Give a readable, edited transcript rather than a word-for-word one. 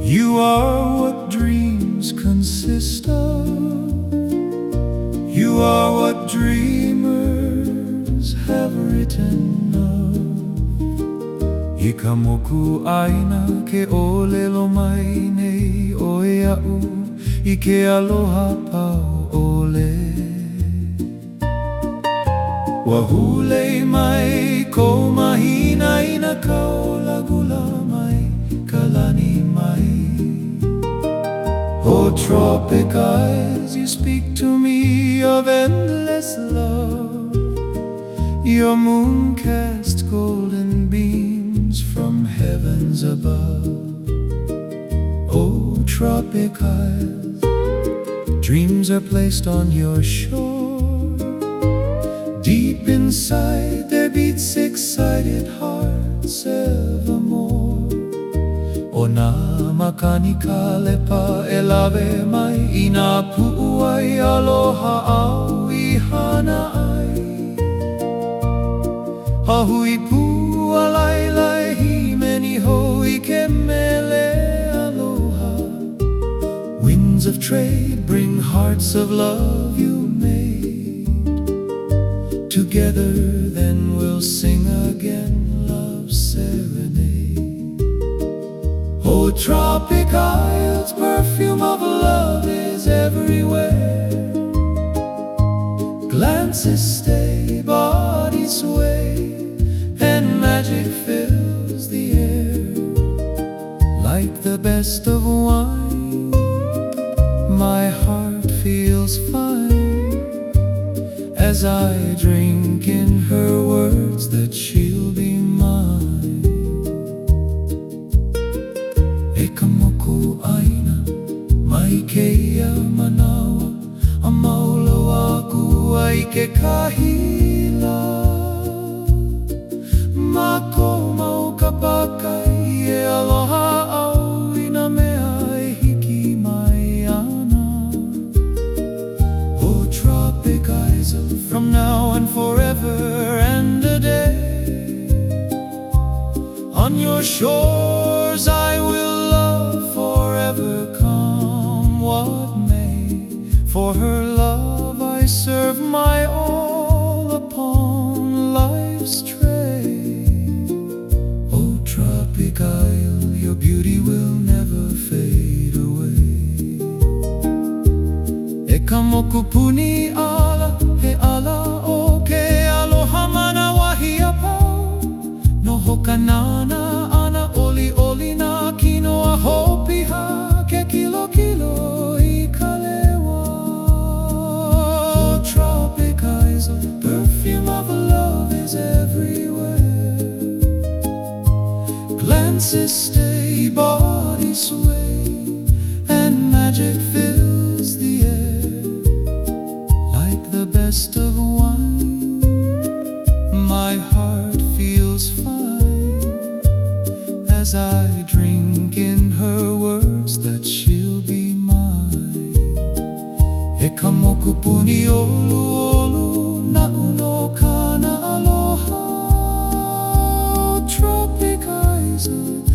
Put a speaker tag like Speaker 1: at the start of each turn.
Speaker 1: You are what dreams consist of. You are what dreamers have written of. Ikamoku aina ke olelo mai nei o ea'u I ke aloha pau ole. Wahule mai ko mahina ina ka olagula mai kalani mai. Oh, tropic eyes, you speak to me of endless love. Your moon casts golden beams from heavens above. Oh, tropic eyes, dreams are placed on your shore. Deep inside there beats excited hearts evermore. O nā makani ka lepa e lawe mai I nā pu'u ai aloha au I hana ai. Ahui pu a lailai himeni ho I ke mele aloha. Winds of trade bring hearts of love you made. Together then we'll sing again love's serenade. Oh, tropic isles, perfume of love is everywhere. Glances stay, bodies sway, and magic fills the air. Like the best of wine, my heart feels fine as I drink in her words that she'll be mine. Ekamoku aina mai keia manawa a maolo aku ai ke kahila. Mako mau ka pakai e aloha au I nā mea e hiki mai ana. Oh, tropic eyes from now and forever and a day. On your shores I will love forever, come what may. For her love I serve my all upon life's tray. Oh, tropic isle, your beauty will never fade away. E kamoku puni ala, he ala o ke aloha mana wahi a pau. No hokanana ana oli oli na kino a hopiha ke kilo kilo I kalewa. Oh, tropic eyes, perfume of love is everywhere. Glances stay, bodies sway, and magic fills the air. Like the best of wine, my heart feels fine as I drink in her words that she'll be mine. E kamoku puni olu olu na uno kana aloha. Tropic eyes